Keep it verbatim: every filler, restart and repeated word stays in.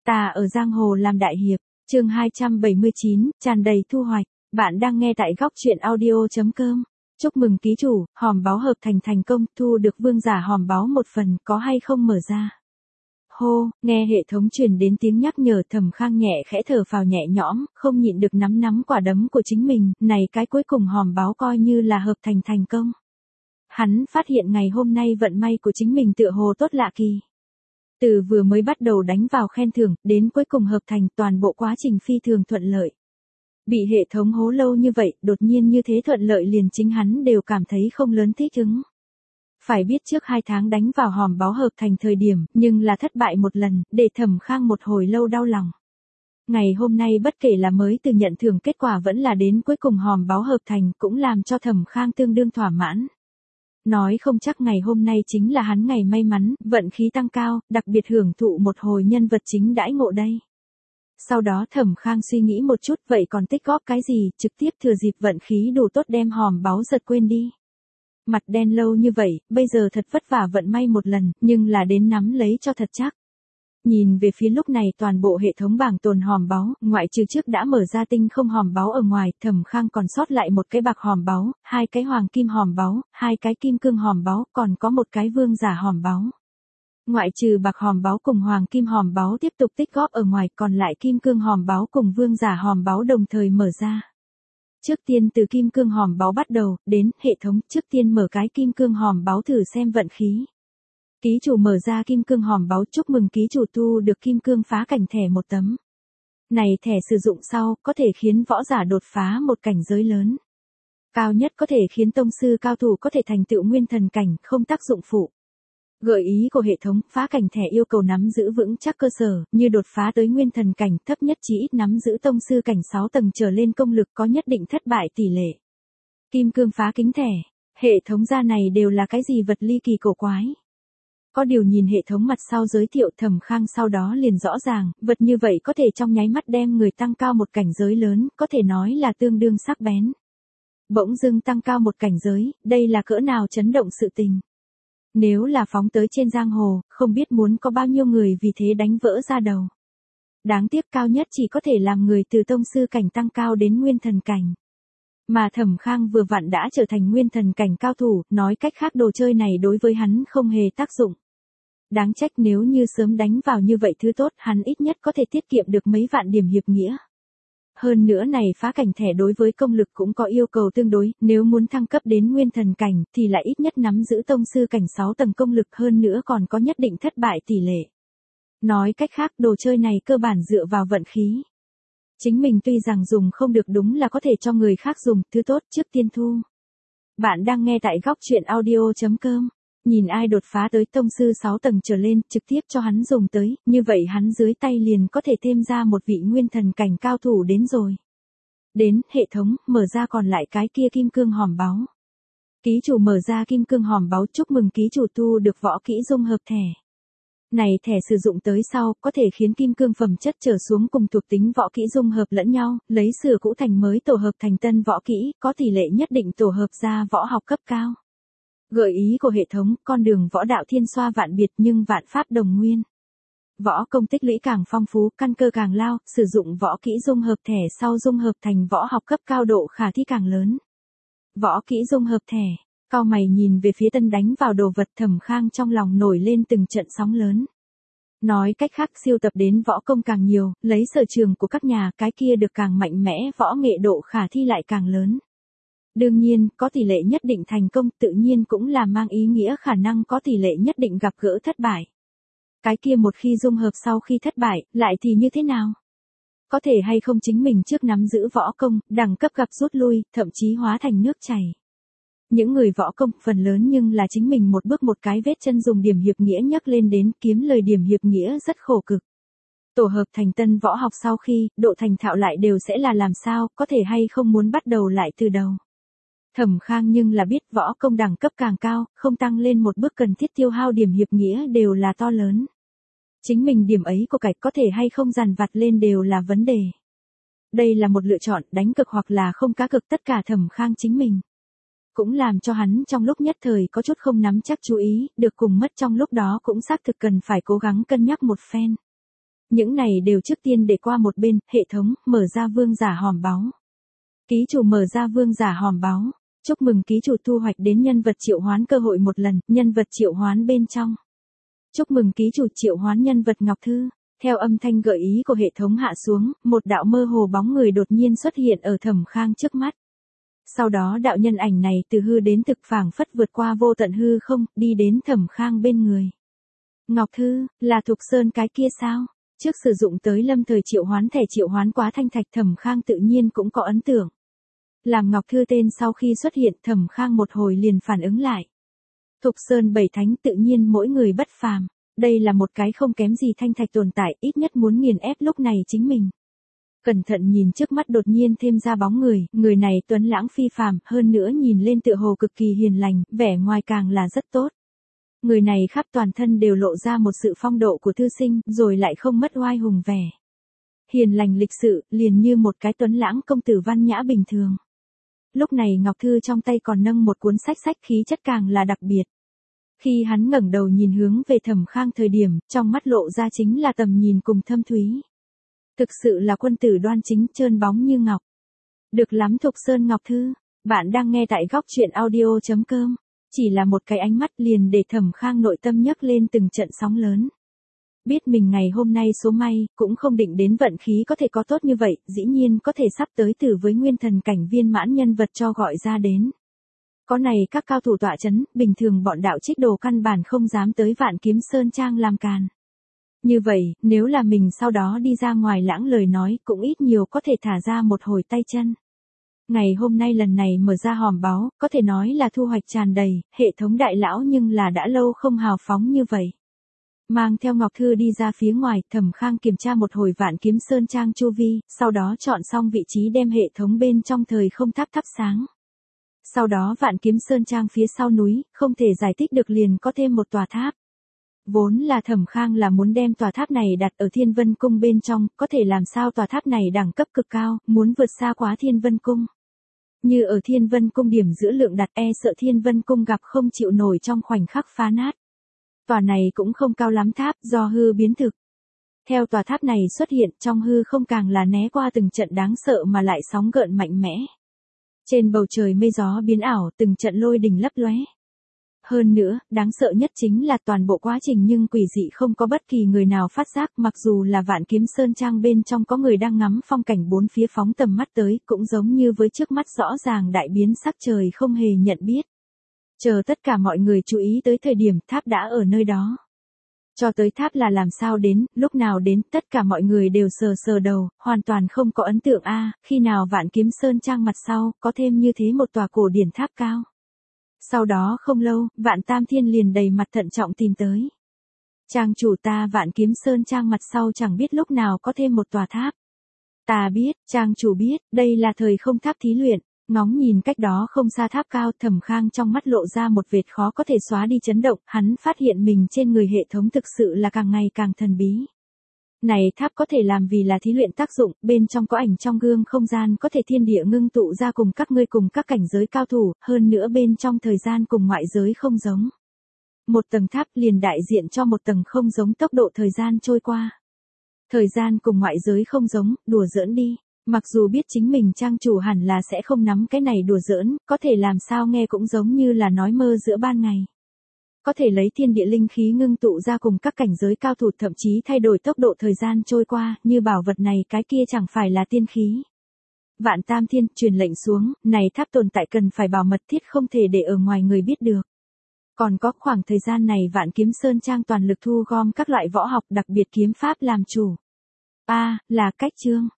Ta ở giang hồ làm đại hiệp, chương hai trăm bảy mươi chín, tràn đầy thu hoạch. Bạn đang nghe tại góc truyện audio.com. Chúc mừng ký chủ, hòm báu hợp thành thành công, thu được vương giả hòm báu một phần, có hay không mở ra. Hô, nghe hệ thống truyền đến tiếng nhắc nhở, Thẩm Khang nhẹ khẽ thở phào nhẹ nhõm, không nhịn được nắm nắm quả đấm của chính mình, này cái cuối cùng hòm báu coi như là hợp thành thành công. Hắn phát hiện ngày hôm nay vận may của chính mình tựa hồ tốt lạ kỳ. Từ vừa mới bắt đầu đánh vào khen thưởng, đến cuối cùng hợp thành, toàn bộ quá trình phi thường thuận lợi. Bị hệ thống hố lâu như vậy, đột nhiên như thế thuận lợi liền chính hắn đều cảm thấy không lớn thích ứng. Phải biết trước hai tháng đánh vào hòm báu hợp thành thời điểm, nhưng là thất bại một lần, để Thẩm Khang một hồi lâu đau lòng. Ngày hôm nay bất kể là mới từ nhận thưởng kết quả vẫn là đến cuối cùng hòm báu hợp thành, cũng làm cho Thẩm Khang tương đương thỏa mãn. Nói không chắc ngày hôm nay chính là hắn ngày may mắn, vận khí tăng cao, đặc biệt hưởng thụ một hồi nhân vật chính đãi ngộ đây. Sau đó Thẩm Khang suy nghĩ một chút, vậy còn tích góp cái gì, trực tiếp thừa dịp vận khí đủ tốt đem hòm báu giật quên đi. Mặt đen lâu như vậy, bây giờ thật vất vả vận may một lần, nhưng là đến nắm lấy cho thật chắc. Nhìn về phía lúc này toàn bộ hệ thống bảng tồn hòm báu, ngoại trừ trước đã mở ra tinh không hòm báu ở ngoài, Thẩm Khang còn sót lại một cái bạc hòm báu, hai cái hoàng kim hòm báu, hai cái kim cương hòm báu, còn có một cái vương giả hòm báu. Ngoại trừ bạc hòm báu cùng hoàng kim hòm báu tiếp tục tích góp ở ngoài, còn lại kim cương hòm báu cùng vương giả hòm báu đồng thời mở ra. Trước tiên từ kim cương hòm báu bắt đầu, đến hệ thống, trước tiên mở cái kim cương hòm báu thử xem vận khí. Ký chủ mở ra kim cương hòm báu, chúc mừng ký chủ thu được kim cương phá cảnh thẻ một tấm. Này thẻ sử dụng sau, có thể khiến võ giả đột phá một cảnh giới lớn. Cao nhất có thể khiến tông sư cao thủ có thể thành tựu nguyên thần cảnh, không tác dụng phụ. Gợi ý của hệ thống, phá cảnh thẻ yêu cầu nắm giữ vững chắc cơ sở, như đột phá tới nguyên thần cảnh, thấp nhất chỉ ít nắm giữ tông sư cảnh sáu tầng trở lên, công lực có nhất định thất bại tỷ lệ. Kim cương phá kính thẻ, hệ thống ra này đều là cái gì vật ly kỳ cổ quái. Có điều nhìn hệ thống mặt sau giới thiệu, Thẩm Khang sau đó liền rõ ràng, vật như vậy có thể trong nháy mắt đem người tăng cao một cảnh giới lớn, có thể nói là tương đương sắc bén. Bỗng dưng tăng cao một cảnh giới, đây là cỡ nào chấn động sự tình. Nếu là phóng tới trên giang hồ, không biết muốn có bao nhiêu người vì thế đánh vỡ ra đầu. Đáng tiếc cao nhất chỉ có thể làm người từ tông sư cảnh tăng cao đến nguyên thần cảnh. Mà Thẩm Khang vừa vặn đã trở thành nguyên thần cảnh cao thủ, nói cách khác đồ chơi này đối với hắn không hề tác dụng. Đáng trách nếu như sớm đánh vào như vậy thứ tốt, hắn ít nhất có thể tiết kiệm được mấy vạn điểm hiệp nghĩa. Hơn nữa này phá cảnh thẻ đối với công lực cũng có yêu cầu tương đối, nếu muốn thăng cấp đến nguyên thần cảnh thì lại ít nhất nắm giữ tông sư cảnh sáu tầng công lực, hơn nữa còn có nhất định thất bại tỷ lệ. Nói cách khác đồ chơi này cơ bản dựa vào vận khí. Chính mình tuy rằng dùng không được đúng là có thể cho người khác dùng, thứ tốt trước tiên thu. Bạn đang nghe tại góc truyện audio.com. Nhìn ai đột phá tới tông sư sáu tầng trở lên, trực tiếp cho hắn dùng tới, như vậy hắn dưới tay liền có thể thêm ra một vị nguyên thần cảnh cao thủ đến rồi. Đến, hệ thống, mở ra còn lại cái kia kim cương hòm báu. Ký chủ mở ra kim cương hòm báu, chúc mừng ký chủ thu được võ kỹ dung hợp thẻ. Này thẻ sử dụng tới sau, có thể khiến kim cương phẩm chất trở xuống cùng thuộc tính võ kỹ dung hợp lẫn nhau, lấy sửa cũ thành mới tổ hợp thành tân võ kỹ, có tỷ lệ nhất định tổ hợp ra võ học cấp cao. Gợi ý của hệ thống, con đường võ đạo thiên xoa vạn biệt nhưng vạn pháp đồng nguyên. Võ công tích lũy càng phong phú, căn cơ càng lao, sử dụng võ kỹ dung hợp thẻ sau dung hợp thành võ học cấp cao, độ khả thi càng lớn. Võ kỹ dung hợp thẻ, cau mày nhìn về phía tân đánh vào đồ vật, Thẩm Khang trong lòng nổi lên từng trận sóng lớn. Nói cách khác siêu tập đến võ công càng nhiều, lấy sở trường của các nhà, cái kia được càng mạnh mẽ, võ nghệ độ khả thi lại càng lớn. Đương nhiên, có tỷ lệ nhất định thành công, tự nhiên cũng là mang ý nghĩa khả năng có tỷ lệ nhất định gặp gỡ thất bại. Cái kia một khi dung hợp sau khi thất bại, lại thì như thế nào? Có thể hay không chính mình trước nắm giữ võ công, đẳng cấp gặp rút lui, thậm chí hóa thành nước chảy. Những người võ công phần lớn nhưng là chính mình một bước một cái vết chân dùng điểm hiệp nghĩa nhấc lên đến, kiếm lời điểm hiệp nghĩa rất khổ cực. Tổ hợp thành tân võ học sau khi, độ thành thạo lại đều sẽ là làm sao, có thể hay không muốn bắt đầu lại từ đầu. Thẩm Khang nhưng là biết võ công đẳng cấp càng cao, không tăng lên một bước cần thiết tiêu hao điểm hiệp nghĩa đều là to lớn. Chính mình điểm ấy của cải có thể hay không dằn vặt lên đều là vấn đề. Đây là một lựa chọn, đánh cực hoặc là không cá cực, tất cả Thẩm Khang chính mình. Cũng làm cho hắn trong lúc nhất thời có chút không nắm chắc chú ý, được cùng mất trong lúc đó cũng xác thực cần phải cố gắng cân nhắc một phen. Những này đều trước tiên để qua một bên, hệ thống, mở ra vương giả hòm báu. Ký chủ mở ra vương giả hòm báu. Chúc mừng ký chủ thu hoạch đến nhân vật triệu hoán cơ hội một lần, nhân vật triệu hoán bên trong. Chúc mừng ký chủ triệu hoán nhân vật Ngọc Thư. Theo âm thanh gợi ý của hệ thống hạ xuống, một đạo mơ hồ bóng người đột nhiên xuất hiện ở Thẩm Khang trước mắt. Sau đó đạo nhân ảnh này từ hư đến thực phảng phất vượt qua vô tận hư không, đi đến Thẩm Khang bên người. Ngọc Thư, là Thục Sơn cái kia sao? Trước sử dụng tới lâm thời triệu hoán thẻ triệu hoán quá thanh thạch, Thẩm Khang tự nhiên cũng có ấn tượng. Làm Ngọc Thư tên sau khi xuất hiện, Thẩm Khang một hồi liền phản ứng lại. Thục Sơn bảy thánh tự nhiên mỗi người bất phàm. Đây là một cái không kém gì thanh thạch tồn tại, ít nhất muốn nghiền ép lúc này chính mình. Cẩn thận nhìn trước mắt đột nhiên thêm ra bóng người, người này tuấn lãng phi phàm, hơn nữa nhìn lên tựa hồ cực kỳ hiền lành, vẻ ngoài càng là rất tốt. Người này khắp toàn thân đều lộ ra một sự phong độ của thư sinh, rồi lại không mất oai hùng vẻ. Hiền lành lịch sự, liền như một cái tuấn lãng công tử văn nhã bình thường. Lúc này Ngọc Thư trong tay còn nâng một cuốn sách, sách khí chất càng là đặc biệt. Khi hắn ngẩng đầu nhìn hướng về Thẩm Khang thời điểm, trong mắt lộ ra chính là tầm nhìn cùng thâm thúy. Thực sự là quân tử đoan chính, trơn bóng như ngọc. Được lắm Thục Sơn Ngọc Thư, bạn đang nghe tại góc truyện audio chấm com. Chỉ là một cái ánh mắt liền để Thẩm Khang nội tâm nhấc lên từng trận sóng lớn. Biết mình ngày hôm nay số may, cũng không định đến vận khí có thể có tốt như vậy, dĩ nhiên có thể sắp tới tử với nguyên thần cảnh viên mãn nhân vật cho gọi ra đến. Có này các cao thủ tọa chấn, bình thường bọn đạo trích đồ căn bản không dám tới Vạn Kiếm Sơn Trang làm càn. Như vậy, nếu là mình sau đó đi ra ngoài lãng lời nói, cũng ít nhiều có thể thả ra một hồi tay chân. Ngày hôm nay lần này mở ra hòm báu, có thể nói là thu hoạch tràn đầy, hệ thống đại lão nhưng là đã lâu không hào phóng như vậy. Mang theo Ngọc Thư đi ra phía ngoài, Thẩm Khang kiểm tra một hồi Vạn Kiếm Sơn Trang chu vi, sau đó chọn xong vị trí đem hệ thống bên trong thời không tháp thắp sáng. Sau đó Vạn Kiếm Sơn Trang phía sau núi, không thể giải thích được liền có thêm một tòa tháp. Vốn là Thẩm Khang là muốn đem tòa tháp này đặt ở Thiên Vân Cung bên trong, có thể làm sao tòa tháp này đẳng cấp cực cao, muốn vượt xa quá Thiên Vân Cung. Như ở Thiên Vân Cung điểm giữa lượng đặt, e sợ Thiên Vân Cung gặp không chịu nổi trong khoảnh khắc phá nát. Tòa này cũng không cao lắm tháp, do hư biến thực. Theo tòa tháp này xuất hiện, trong hư không càng là né qua từng trận đáng sợ mà lại sóng gợn mạnh mẽ. Trên bầu trời mây gió biến ảo, từng trận lôi đình lấp lóe. Hơn nữa, đáng sợ nhất chính là toàn bộ quá trình nhưng quỷ dị không có bất kỳ người nào phát giác, mặc dù là Vạn Kiếm Sơn Trang bên trong có người đang ngắm phong cảnh bốn phía phóng tầm mắt tới, cũng giống như với trước mắt rõ ràng đại biến sắc trời không hề nhận biết. Chờ tất cả mọi người chú ý tới thời điểm tháp đã ở nơi đó. Cho tới tháp là làm sao đến, lúc nào đến, tất cả mọi người đều sờ sờ đầu, hoàn toàn không có ấn tượng a, khi nào Vạn Kiếm Sơn Trang mặt sau, có thêm như thế một tòa cổ điển tháp cao. Sau đó không lâu, Vạn Tam Thiên liền đầy mặt thận trọng tìm tới. Trang chủ ta Vạn Kiếm Sơn Trang mặt sau chẳng biết lúc nào có thêm một tòa tháp. Ta biết, trang chủ biết, đây là thời không tháp thí luyện. Ngóng nhìn cách đó không xa tháp cao, Thẩm Khang trong mắt lộ ra một vệt khó có thể xóa đi chấn động, hắn phát hiện mình trên người hệ thống thực sự là càng ngày càng thần bí. Này tháp có thể làm vì là thí luyện tác dụng, bên trong có ảnh trong gương không gian có thể thiên địa ngưng tụ ra cùng các ngươi cùng các cảnh giới cao thủ, hơn nữa bên trong thời gian cùng ngoại giới không giống. Một tầng tháp liền đại diện cho một tầng không giống tốc độ thời gian trôi qua. Thời gian cùng ngoại giới không giống, đùa giỡn đi. Mặc dù biết chính mình trang chủ hẳn là sẽ không nắm cái này đùa giỡn, có thể làm sao nghe cũng giống như là nói mơ giữa ban ngày. Có thể lấy thiên địa linh khí ngưng tụ ra cùng các cảnh giới cao thủ, thậm chí thay đổi tốc độ thời gian trôi qua, như bảo vật này cái kia chẳng phải là tiên khí. Vạn Tam Thiên truyền lệnh xuống, này tháp tồn tại cần phải bảo mật thiết không thể để ở ngoài người biết được. Còn có khoảng thời gian này Vạn Kiếm Sơn Trang toàn lực thu gom các loại võ học đặc biệt kiếm pháp làm chủ. A, là cách chương.